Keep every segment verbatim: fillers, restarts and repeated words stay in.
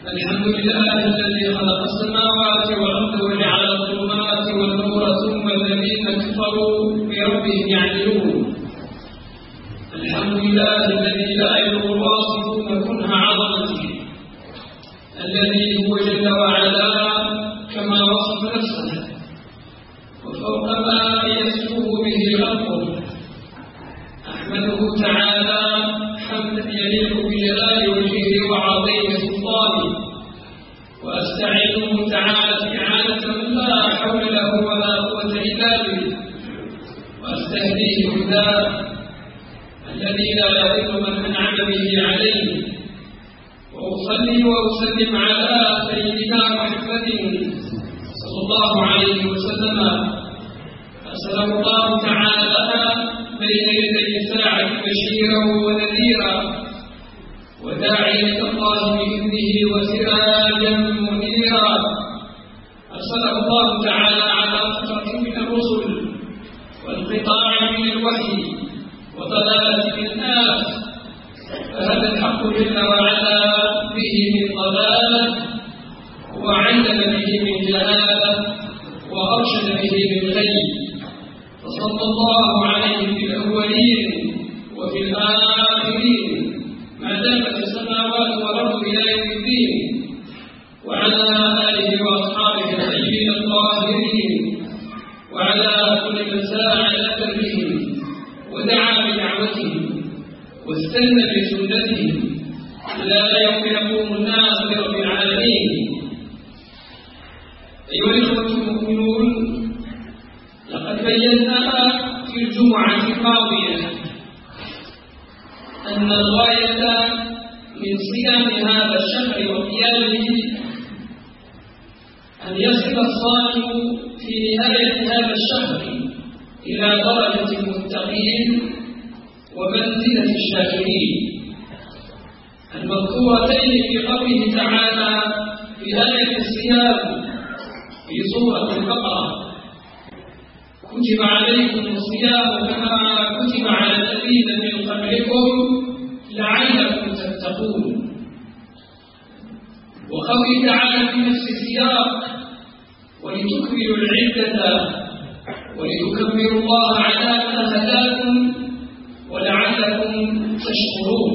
الحمد لله الذي خلق السماوات والأرض وجعل الظلمات والنور ثم الذين كفروا بربهم يعدلون. الحمد لله الذي لا يبلغ الواصفون كنه عظمته، الذي هو جل وعلا كما وصف نفسه وفوق ما يسوء به خلقه. أحمده تعالى حمدا يليق بجلال وجهه وعظيم سلطانه، وأستعينه تعالى استعانة من لا حول له ولا قوة إلا به، وأستهديه هداه الذي لا يضل من أنعم به عليه. وأصلي وأسلم على سيدنا محمد صلى الله عليه وسلم، أرسله الله تعالى بين يدي الساعة بشيرا ونذيرا وداعيا إلى الله بإذنه وسراجا منيرا. أرسله الله تعالى على فترة من الرسل وانقطاع من الوحي وضلالة من الناس، فهدى الحق جل وعلا به من ضلالة، وعلم به من جهالة، وأرشد به من غي. فصلى الله عليه في الأولين وفي الآخرين ما دامت السماوات والأرض إلى يوم الدين، وعلى آله وأصحابه الطيبين الطاهرين، وعلى كل من ساع إلى دربهم ودعا بدعوتهم واستنى بسنتهم إلى يوم يقوم الناس برب العالمين. أيها الإخوة المؤمنون، لقد بينا في الجمعة الماضية أن الغاية من صيام هذا الشهر وقيامه أن يصل الصائم في نهاية هذا الشهر إلى درجة المتقين ومنزلة الشاكرين المذكورتين في قوله تعالى في آية الصيام في سورة البقرة: كتب عليكم الصيام كما كتب على الذين من قبلكم لعلكم تتقون. وقوله تعالى في نفس السياق: ولتكملوا العدة ولتكبروا الله على ما هداكم ولعلكم تشكرون.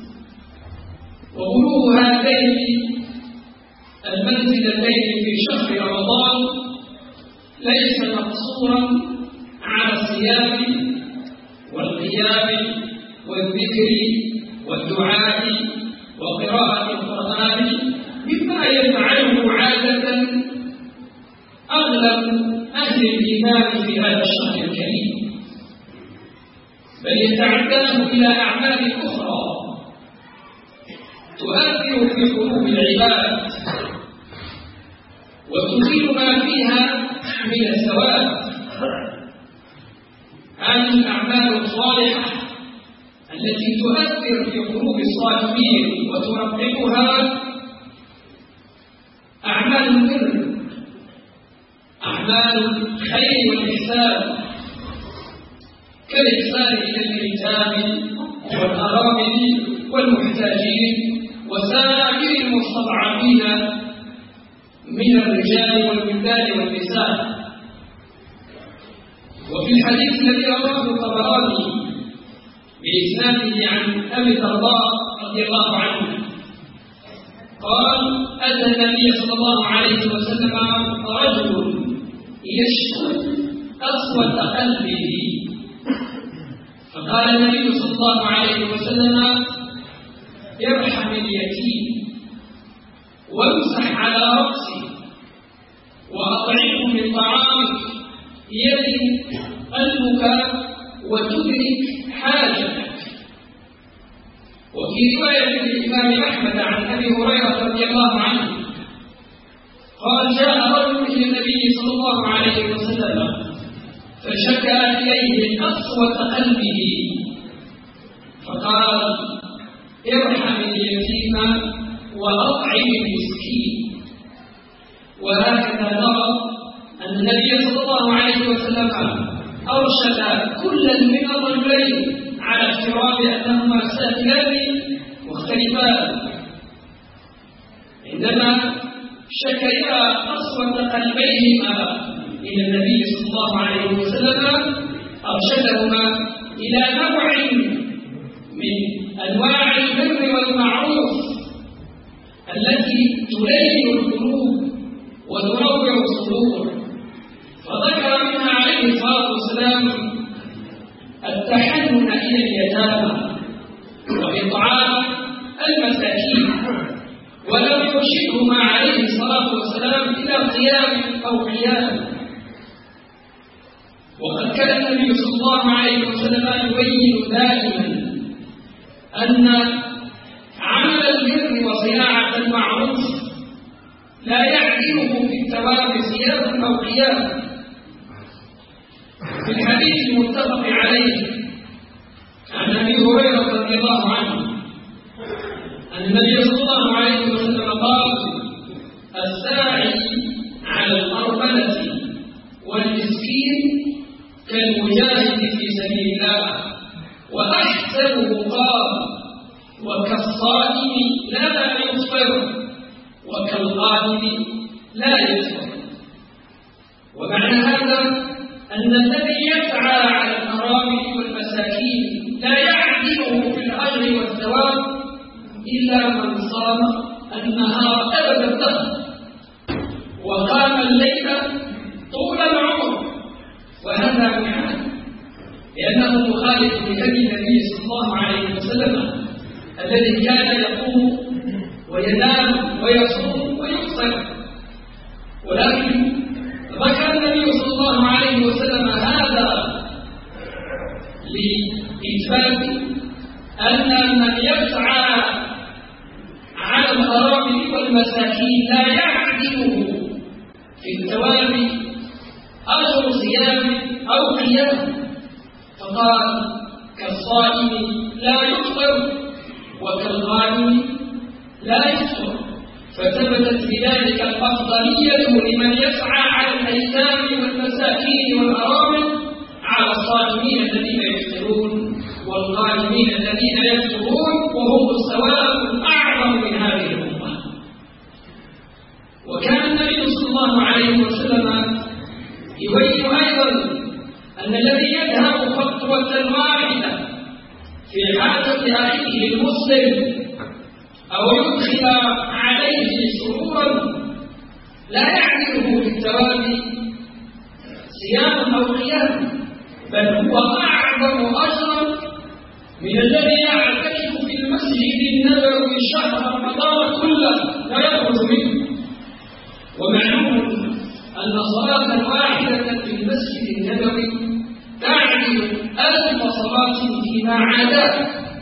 وبلوغ هاتين المنزلتين في شهر رمضان ليس مقصورا على الصيام والقيام والذكر والدعاء وقراءة القرآن مما يفعله عادة أغلب أهل الإيمان في هذا الشهر الكريم، بل يتعداه إلى أعمال أخرى تؤثر في قلوب العباد وتزيل ما فيها من الثواب. هذه الأعمال الصالحة التي تؤثر في قلوب الصائمين وترققها أعمال البر، أعمال الخير والإحسان، كالإحسان إلى اليتامى والأرامل والمحتاجين وسائر المستضعفين من الرجال والولدان والنساء. وفي الحديث الذي رواه الطبراني بإسناده عن أبي الدرداء رضي الله عنه قال: أتى النبي صلى الله عليه وسلم رجل يشكو قسوة قلبه، فقال النبي صلى الله عليه وسلم: ارحم اليتيم وامسح على رأسه وأطعمه من طعامك يلي قلبك وتدرك حاجتك. وفي رواية الإمام أحمد عن أبي هريرة رضي الله عنه قال: جاء رجل إلى النبي صلى الله عليه وسلم فشكى إليه قسوة قلبه، فقال: ارحم اليتيم وأطعم المسكين. وهكذا نرى أن النبي صلى الله عليه وسلم أرشد كلا من الرجلين على افتراض أنهما ساكنان مختلفان، عندما شكيا قسوة قلبيهما إلى النبي صلى الله عليه وسلم أرشدهما إلى نوع من أنواع البر والمعروف التي تلين القلوب وتروع الصدور، فذكر منها عليه الصلاة والسلام التحنن إلى اليتامى وإطعام المساكين، ولم يرشدهما عليه الصلاة والسلام إلى قيام أو قيام. وقد كان النبي صلى الله عليه وسلم يبين دائما أن عمل البر وصناعة المعروف لا يعدله في الثواب صيام أو قيام. في الحديث المتفق عليه عن أبي هريرة رضي الله عنه أن النبي صلى الله عليه وسلم قال: الساعي على الأرملة والمسكين كالمجاهد في سبيل الله، وأحسبه قال: وكالصائم لا يفطر وكالقائم لا يفطر. ومعنى هذا أن الذي يسعى على الأرامل والمساكين لا يعدله في الأجر والثواب إلا من صام النهار أبد الدهر وقام الليل طول العمر، وهذا معنى لأنه مخالف لهدي النبي صلى الله عليه وسلم الذي كان يقوم وينام ويصوم ويفطر. ولكن ذكر النبي صلى الله عليه وسلم هذا لإثبات أن من يسعى على الأرامل والمساكين لا يعدله في الثواب أجر صيام أو قيام، فقال: كالصائم لا يفطر وكالقائم لا يفطر، فثبتت بذلك الأفضلية لمن يسعى على الأيتام والمساكين والأرامل على الصائمين الذين يفطرون والقائمين الذين يفطرون، وهم الثواب الأعظم من هذه الأمة. وكان النبي صلى الله عليه وسلم يبين أيضا أن الذي يذهب خطوة واحدة في حاجة أخيه المسلم أو يدخل عليه سرورا لا يعدله في الثواب صيام أو قيام، بل هو أعظم أجرا من الذي يعتكف في المسجد النبوي شهر رمضان كله لا يخرج منه. ومعلوم أن صلاة واحدة في المسجد النبوي تعدل ألف صلاة فيما عداه،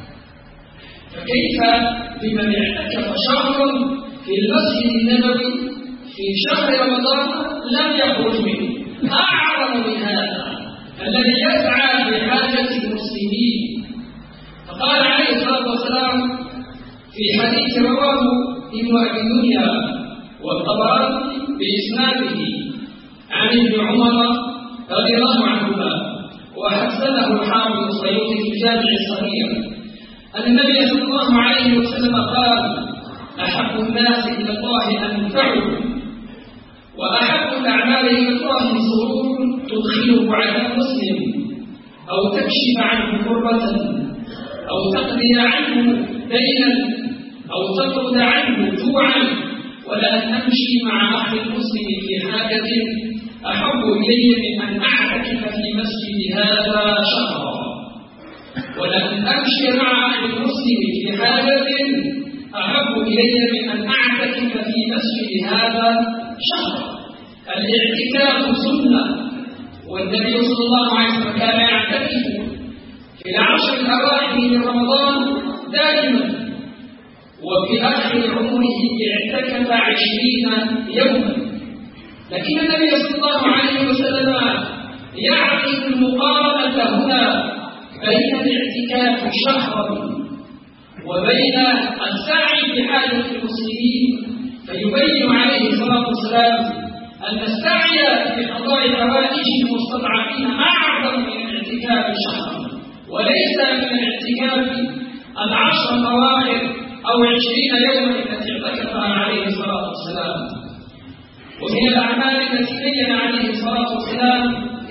فكيف بمن اعتكف شهرا في المسجد النبوي في شهر رمضان لم يخرج منه؟ أعظم من هذا الذي يسعى بحاجة المسلمين. فقال عليه الصلاة والسلام في حديث رواه ابن أبي الدنيا والطبراني بإسناده عن ابن عمر رضي الله عنهما، وحسنه الحافظ السيوطي في الجامع الصغير، أن النبي صلى الله عليه وسلم قال: أحب الناس إلى الله أنفعهم، وأحب الأعمال إلى الله سرور تدخله على مسلم، أو تكشف عنه كربة، أو تقضي عنه دينا، أو تطرد عنه جوعا، ولأن أمشي مع أخي المسلم في حاجة أحب إلي من أن أعتكف في مسجد هذا شهرا، ولأن أمشي مع أخي المسلم في حاجة أحب إلي من أن أعتكف في مسجد هذا شهرا. الاعتكاف سنة، والنبي صلى الله عليه وسلم كان يعتكف في العشر الأواخر من رمضان دائما، وفي آخر عمره اعتكف عشرين يوما. لكن النبي صلى الله عليه وسلم يعقد المقارنة هنا بين الاعتكاف شهرا وبين السعي بحاجة المسلمين، فيبين عليه الصلاة والسلام أن السعي بقضاء حوائج المستضعفين أعظم من الاعتكاف شهرا، وليس من الاعتكاف العشر الأواخر أو عشرين يوما التي اعتكفها عليه الصلاة والسلام. ومن الأعمال التي بين عليه الصلاة والسلام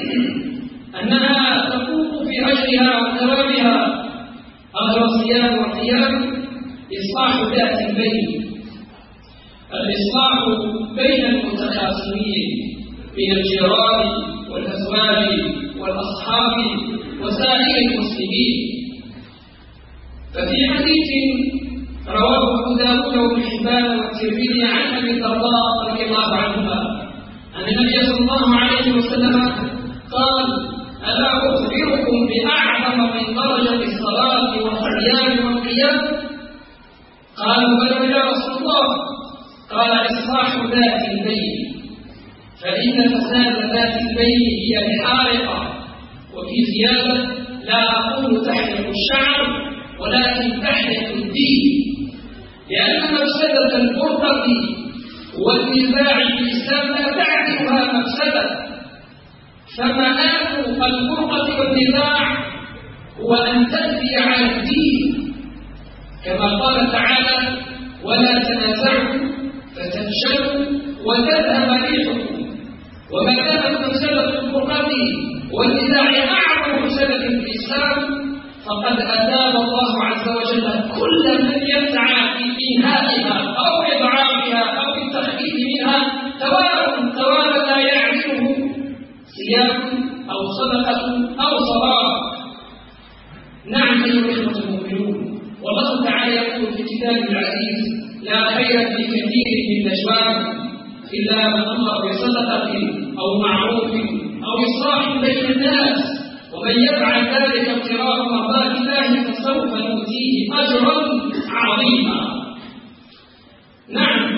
أنها تفوق في أجرها وثوابها أجر الصيام والقيام إصلاح ذات البين، الإصلاح بين المتخاصمين من الجيران والأزواج والأصحاب وسائر المسلمين. ففي حديث رواه أبو داود وابن حبان والترمذي عن أبي الدرداء رضي الله عنهما أن النبي صلى الله عليه وسلم قال: ألا أخبركم بأعظم من درجة الصلاة والصيام والقيام؟ قالوا: بلى يا رسول الله. قال: إصلاح ذات البين، فإن فساد ذات البين هي الحارقة. وفي زيادة: لا أقول تحرق الشعر ولكن تحرق الدين، لأن مفسدة الفرقة والنزاع في الإسلام لا تعرفها مفسدة، فمآل الفرقة والنزاع هو أن تأتي على الدين، كما قال تعالى: ولا تنازعوا فتفشلوا وتذهب ريحكم. وما كانت مفسدة الفرقة والنزاع أعظم مفسدة في الإسلام فقد أتاب الله عز وجل كل من يسعى في إنهائها أو إضعافها أو التخفيف منها، سواء سواء لا يعرفه صيام أو صدقة أو صلاة. نعم أيها الإخوة المؤمنون، والله تعالى يقول في كتابه العزيز: لا خير في كثير من نجواهم إلا من أمر بصدقة أو معروف أو إصلاح بين الناس، ومن يفعل ذلك ابتغاء مرضات الله فسوف نؤتيه أجرا عظيما. نعم،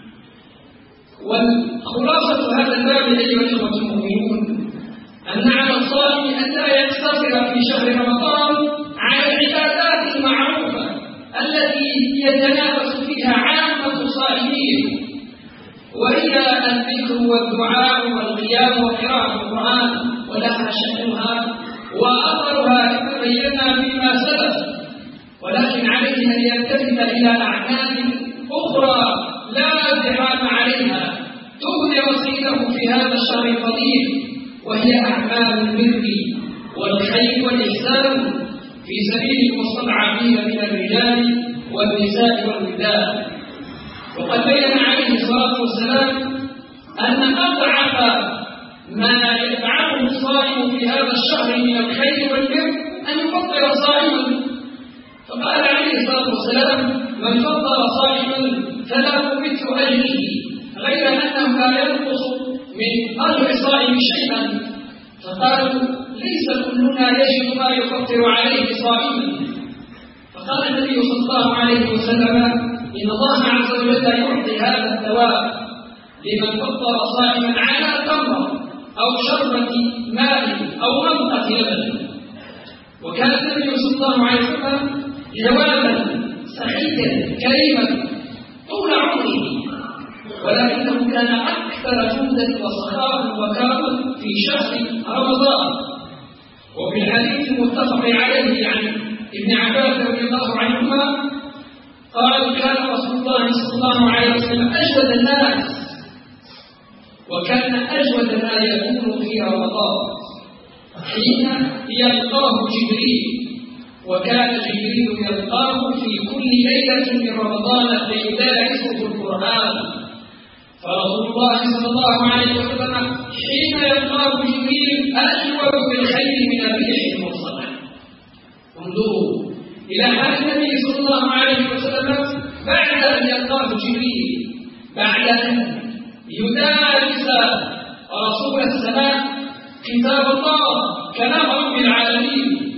والخلاصة هذا الباب أيها الإخوة المؤمنون أن على الصائم أن لا يقتصر في شهر رمضان على العبادات المعروفة التي يتنافس فيها عامة الصائمين، وهي الذكر والدعاء والقيام وقراءة القرآن، ولها شأنها وأثرها كما بينا فيما سبق، ولكن عليه أن يلتفت إلى أعمال أخرى لا ازدحام عليها تبدي رصيده في هذا الشهر الفضيل، وهي أعمال البر والخير والإحسان في سبيل المستضعفين من الرجال والنساء والولدان. وقد بين عليه الصلاة والسلام أن أضعف ما يفعله الصائم في هذا الشهر من الخير والبر أن يفطر صائما، فقال عليه الصلاة والسلام: من فطر صائما فله مثل أجره، غير أنه لا ينقص من أجر الصائم شيئا. فقالوا: ليس كلنا يجد ما يفطر عليه صائما. فقال النبي صلى الله عليه وسلم: إن الله عز وجل يعطي هذا الثواب لمن فطر صائما على تمر أو شربة ماء أو منطقة لبن. وكان النبي صلى الله عليه وسلم جوادا سعيدا كريما طول عمره، ولكنه كان أكثر جودة وصفاء وكرما في شهر رمضان. وفي الحديث المتفق عليه عن ابن عباس رضي الله عنهما قال: كان رسول الله صلى الله عليه وسلم أجود الناس، وكان أجود ما يكون في رمضان حين يلقاه جبريل، وكان جبريل يلقاه في كل ليلة من رمضان ليدارسه القرآن. فرسول الله صلى الله عليه وسلم حين يلقاه جبريل أجود بالخير من الريح المرسلة. انظروا إلى حال النبي صلى الله عليه وسلم بعد أن يلقاه جبريل، بعد أن يدارس رسول السماء كتاب الله كلام رب العالمين،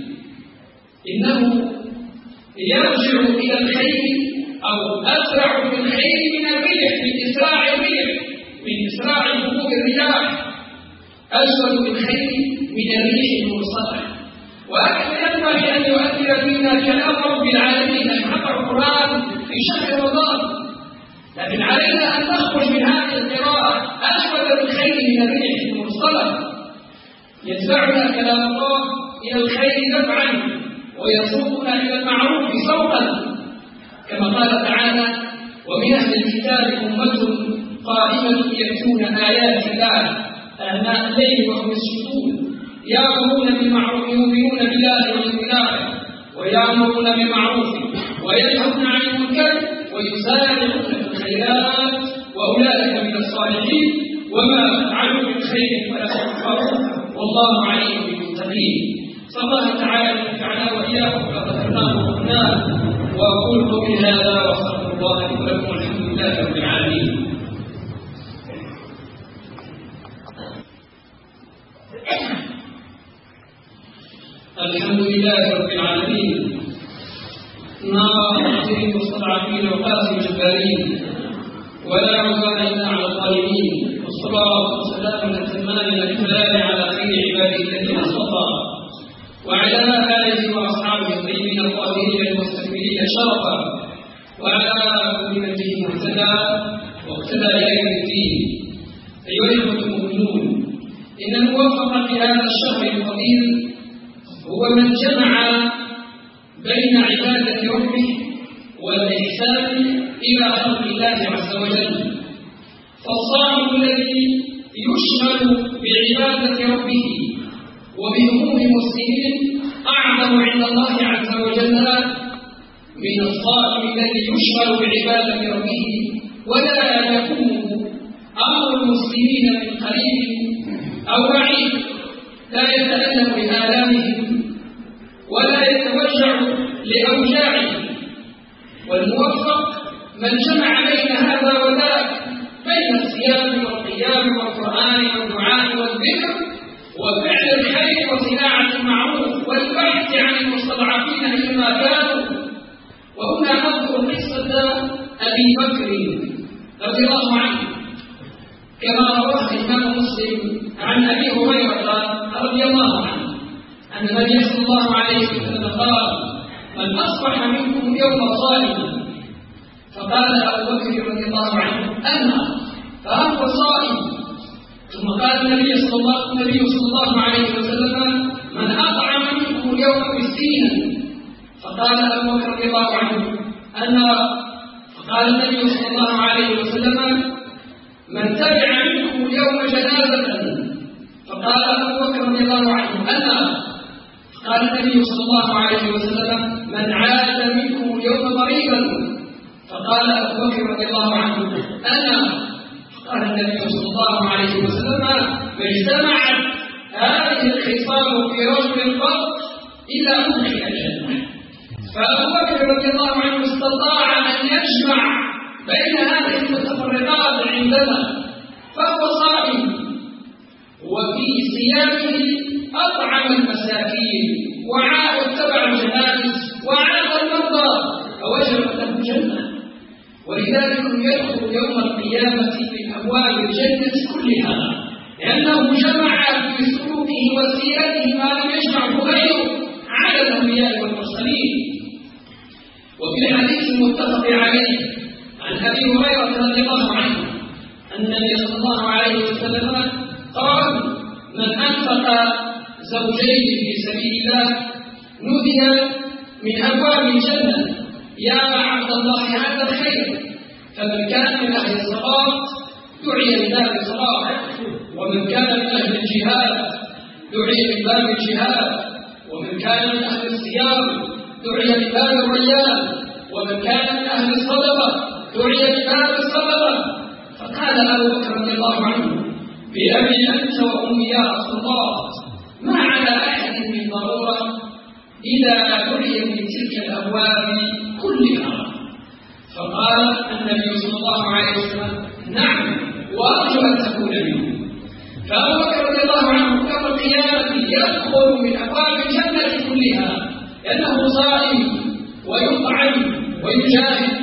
إنه يرجع إلى الخير أو أسرع في الخير من الريح، من إسراع الريح، من إسراع هبوط الرياح، أسرع بالخير من الريح المرسلة. وأكثر ينبغي أن يؤثر فينا كلام رب العالمين حق القرآن في شهر رمضان، لكن علينا أن نخرج من هذه القراءة أجود بالخير من الريح المرسلة، يدفعنا كلام الله إلى الخير دفعا ويسوقنا إلى المعروف سوقا، كما قال تعالى: ومن أهل الكتاب أمة قائمة يتلون آيات الله آناء الليل وهم يسجدون يأمرون بالمعروف يؤمنون بالله واليوم الآخر ويأمرون بالمعروف وينهون عن المنكر ويسارعون في الخيرات وأولئك من الصالحين وما فعلوا من خير فلا يكفرون والله عليم بالمتقين. صلى الله تعالى أن ينفعنا وإياكم بما ذكرناه وقلناه وأقول قولي هذا وأستغفر الله لي ولكم والحمد لله رب العالمين. الحمد لله رب العالمين ناصر المستضعفين وقاسم الجبارين ولا عدوان الا على الظالمين والصلاه والسلام الاتمان الاكملان على خير عباده الذين اصطفى وعلى اله واصحابه الطيبين الطاهرين المستكملين شرفا وعلى كل من به مهتدى واقتدى الى يوم الدين. ايها الاخوه المؤمنون ان الموفق في هذا الشهر الفضيل هو من جمع بين عبادة ربه والإحسان إلى خلق الله عز وجل. فالصائم الذي يشمل بعبادة ربه وبهموم المسلمين أعظم عند الله عز وجل من الصائم الذي يشمل بعبادة ربه ولا يكون أمر المسلمين من قريب أو بعيد لا يتألم بآلامهم ولا يتوجع لأوجاعهم. والموفق من جمع بين هذا وذاك بين الصيام والقيام والقرآن والدعاء والذكر وفعل الخير وصناعة المعروف والبحث عن المستضعفين أينما كانوا. وهنا نذكر قصة أبي بكر رضي الله عنه كما رواه الإمام مسلم عن أبي هريرة رضي الله عنه أن النبي صلى الله عليه وسلم قال: من أصبح منكم اليوم صائما. فقال أبو بكر رضي الله عنه: أنا فهو صائم. ثم قال النبي صلى الله, النبي صلى الله عليه وسلم: من أطعم منكم اليوم مسكينا. فقال أبو بكر رضي الله عنه: أنا. فقال النبي صلى الله عليه وسلم: من تبع منكم اليوم جنازة. فقال أبو بكر رضي الله عنه: أنا. قال النبي صلى الله عليه وسلم: من عاد منكم اليوم مريضا. فقال أبو بكر رضي الله عنه: أنا. قال النبي صلى الله عليه وسلم: ما اجتمعت هذه الخصال في رجل قط إلا أدخل الجنة. فأبو بكر رضي الله عنه استطاع أن يجمع بين هذه المتفرقات عندنا فهو صائم وفي صيامه أطعم المساكين واتبع الجنائز وعاد المرضى فوجبت له الجنة. ولذلك يدخل يوم القيامة من أبواب الجنة كلها لأنه جمع في سلوكه وسيرته ما لم يجمعه غيره على الأنبياء والمرسلين. وفي الحديث المتفق عليه عن أبي هريرة رضي الله عنه أن النبي صلى الله عليه وسلم قال: من أنفق زوجين في سبيل الله نودي من أبواب الجنة: يا عبد الله هذا الخير. فمن كان من أهل الصلاة دعي من باب الصلاة، ومن كان من أهل الجهاد دعي من باب الجهاد، ومن كان من أهل الصيام دعي من باب الريان، ومن كان من أهل الصدقة دعي من باب الصدقة. فقال أبو بكر رضي الله عنه: بأبي أنت وأمي يا رسول الله، ما على أحد من ضرورة إذا دعي من تلك الأبواب كلها. فقال النبي صلى الله عليه وسلم: نعم، وأرجو أن تكون منه. فأبو بكر رضي الله عنه يوم القيامة يدخل من أبواب الجنة كلها لأنه صائم ويطعم ويجاهد،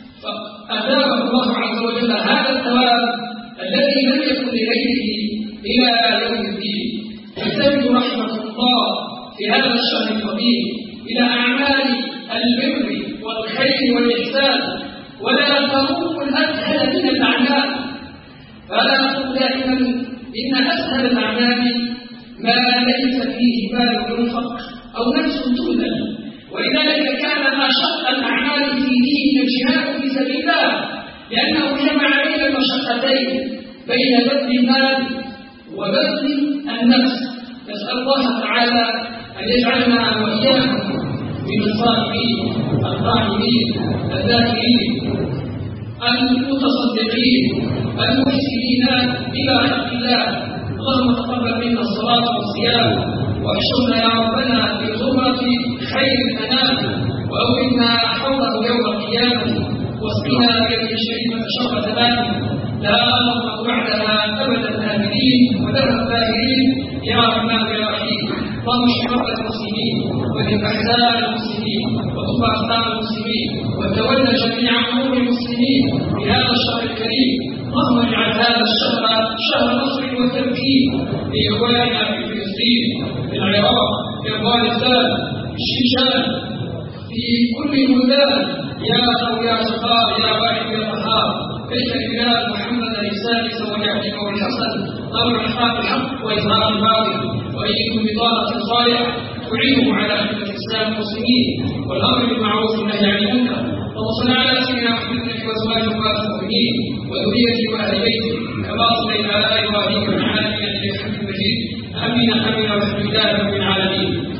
فأتاه الله عز وجل هذا الثواب الذي لم يكن لغيره إلى يوم الدين. تحتاج رحمة الله في هذا الشهر الفضيل إلى أعمال البر والخير والإحسان، ولا تروق الأسهل من الأعمال. فلا أقول دائما إن أسهل الأعمال ما ليس فيه بال ينفق أو نفس تبذل، ولذلك كان أشق الأعمال في دين الجهاد في سبيل الله، لأنه جمع بين المشقة المشقتين بين بذل المال وبذل النفس. نسأل الله تعالى أن يجعلنا وإياكم من الصالحين القائمين الذاكرين المتصدقين المحسنين إلى حق الله. اللهم تقبل منا الصلاة والصيام، واحشرنا يا ربنا في زمرة خير الأنام، وأوقفنا حوضه يوم القيامة، واسقنا بيده الشريفة شربة ماء لا نظمأ بعدها أبدا آمنين ودرا باهرين يا رحمن يا رحيم. اللهم اشف مرضى المسلمين وذهب أحزان المسلمين وطب أخطاء المسلمين وتولى جميع أمور المسلمين في هذا الشهر الكريم. اللهم اجعل هذا الشهر شهر نصر وتمكين لإخواننا في فلسطين، في العراق، في أفغانستان، في الشيشان، في كل البلدان. يا قوي يا جبار يا واحد يا قهار، كيف بلاد محمد السادس ويعجب والحسن امر احقاق الحق واظهار الباطل، وايدكم بطانه صالحه تعينه على خدمه الاسلام المسلمين والامر بالمعروف والنهي عن المنكر. اللهم صل على سيدنا محمد وازواجه وامهات المؤمنين وذريته واهل بيته كما صليت على ابراهيم وعلى ال ابراهيم انك حميد مجيد. امين امين والحمد لله رب العالمين.